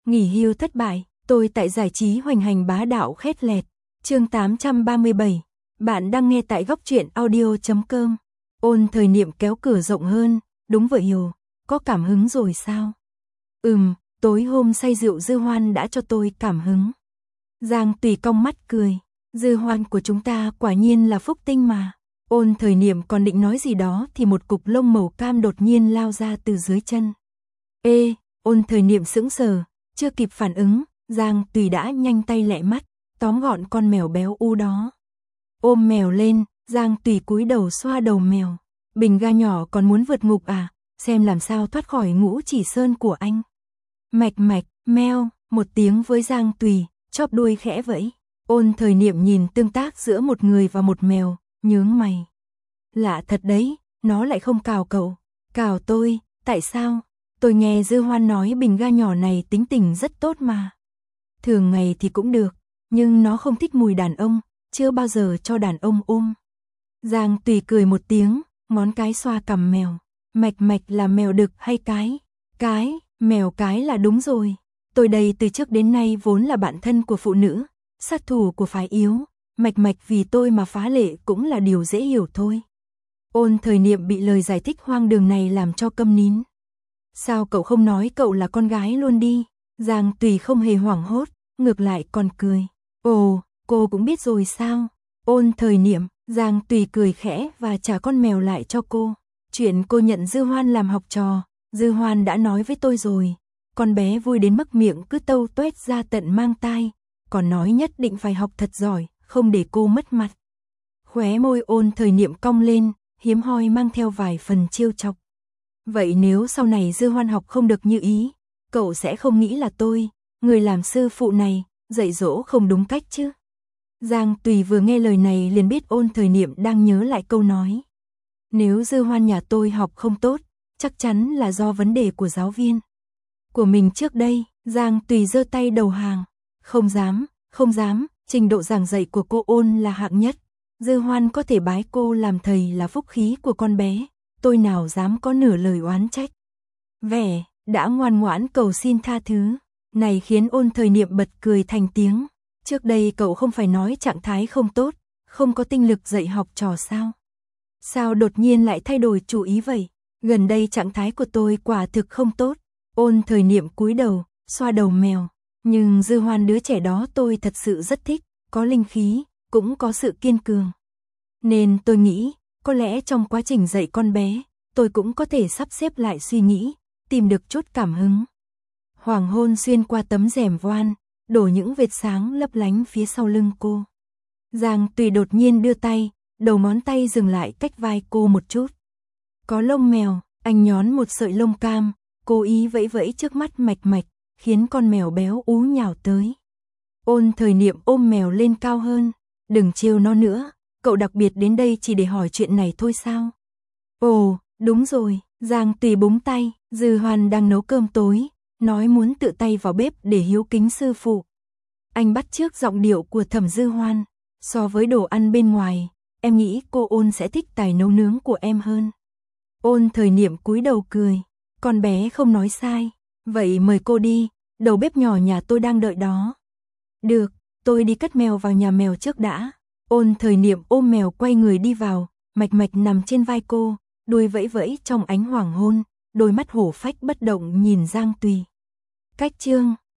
Nghỉ hưu thất bại, tôi tại giải trí hoành hành bá đạo khét lẹt. Chương 837. Bạn đang nghe tại góc truyện audio.com. Ôn Thời Niệm kéo cửa rộng hơn, đúng vậy Hiểu, có cảm hứng rồi sao? Tối hôm say rượu Dư Hoan đã cho tôi cảm hứng. Giang Tùy cong mắt cười, Dư Hoan của chúng ta quả nhiên là phúc tinh mà. Ôn Thời Niệm còn định nói gì đó thì một cục lông màu cam đột nhiên lao ra từ dưới chân. Ê, Ôn Thời Niệm sững sờ, chưa kịp phản ứng, Giang Tùy đã nhanh tay lẹ mắt, tóm gọn con mèo béo u đó. Ôm mèo lên, Giang Tùy cúi đầu xoa đầu mèo. Bình ga nhỏ còn muốn vượt ngục à, xem làm sao thoát khỏi ngũ chỉ sơn của anh. Mạch mạch, meo, một tiếng với Giang Tùy, chóp đuôi khẽ vẫy. Ôn Thời Niệm nhìn tương tác giữa một người và một mèo, nhướng mày. Lạ thật đấy, nó lại không cào cậu, cào tôi, tại sao? Tôi nghe Dư Hoan nói bình ga nhỏ này tính tình rất tốt mà. Thường ngày thì cũng được, nhưng nó không thích mùi đàn ông, chưa bao giờ cho đàn ông ôm. Giang Tùy cười một tiếng, ngón cái xoa cằm mèo. Mạch mạch là mèo đực hay cái? Cái, mèo cái là đúng rồi. Tôi đây từ trước đến nay vốn là bạn thân của phụ nữ, sát thủ của phái yếu. Mạch mạch vì tôi mà phá lệ cũng là điều dễ hiểu thôi. Ôn Thời Niệm bị lời giải thích hoang đường này làm cho câm nín. Sao cậu không nói cậu là con gái luôn đi? Giang Tùy không hề hoảng hốt, ngược lại còn cười. Ồ, cô cũng biết rồi sao? Ôn Thời Niệm, Giang Tùy cười khẽ và trả con mèo lại cho cô. Chuyện cô nhận Dư Hoan làm học trò, Dư Hoan đã nói với tôi rồi. Con bé vui đến mức miệng cứ tâu tuét ra tận mang tai, còn nói nhất định phải học thật giỏi, không để cô mất mặt. Khóe môi Ôn Thời Niệm cong lên, hiếm hoi mang theo vài phần trêu chọc. Vậy nếu sau này Dư Hoan học không được như ý, cậu sẽ không nghĩ là tôi, người làm sư phụ này, dạy dỗ không đúng cách chứ? Giang Tùy vừa nghe lời này liền biết Ôn Thời Niệm đang nhớ lại câu nói. Nếu Dư Hoan nhà tôi học không tốt, chắc chắn là do vấn đề của giáo viên. Của mình trước đây, Giang Tùy giơ tay đầu hàng. Không dám, trình độ giảng dạy của cô Ôn là hạng nhất. Dư Hoan có thể bái cô làm thầy là phúc khí của con bé, tôi nào dám có nửa lời oán trách. Vẻ, đã ngoan ngoãn cầu xin tha thứ, này khiến Ôn Thời Niệm bật cười thành tiếng. Trước đây cậu không phải nói trạng thái không tốt, không có tinh lực dạy học trò sao? Sao đột nhiên lại thay đổi chủ ý vậy? Gần đây trạng thái của tôi quả thực không tốt. Ôn Thời Niệm cúi đầu, xoa đầu mèo. Nhưng Dư Hoan đứa trẻ đó tôi thật sự rất thích, có linh khí, cũng có sự kiên cường. Nên tôi nghĩ, có lẽ trong quá trình dạy con bé, tôi cũng có thể sắp xếp lại suy nghĩ, tìm được chút cảm hứng. Hoàng hôn xuyên qua tấm rèm voan, đổ những vệt sáng lấp lánh phía sau lưng cô. Giang Tùy đột nhiên đưa tay, đầu ngón tay dừng lại cách vai cô một chút. Có lông mèo, anh nhón một sợi lông cam, cố ý vẫy vẫy trước mắt mạch mạch, khiến con mèo béo ú nhào tới. Ôn Thời Niệm ôm mèo lên cao hơn, đừng trêu nó nữa, cậu đặc biệt đến đây chỉ để hỏi chuyện này thôi sao? Ồ, đúng rồi, Giang Tùy búng tay, Dư Hoan đang nấu cơm tối, nói muốn tự tay vào bếp để hiếu kính sư phụ. Anh bắt chước giọng điệu của Thẩm Dư Hoan, so với đồ ăn bên ngoài, em nghĩ cô Ôn sẽ thích tài nấu nướng của em hơn. Ôn Thời Niệm cúi đầu cười, con bé không nói sai, vậy mời cô đi, đầu bếp nhỏ nhà tôi đang đợi đó. Được, tôi đi cất mèo vào nhà mèo trước đã. Ôn Thời Niệm ôm mèo quay người đi vào, mạch mạch nằm trên vai cô, đuôi vẫy vẫy trong ánh hoàng hôn, đôi mắt hổ phách bất động nhìn Giang Tùy. Cách chương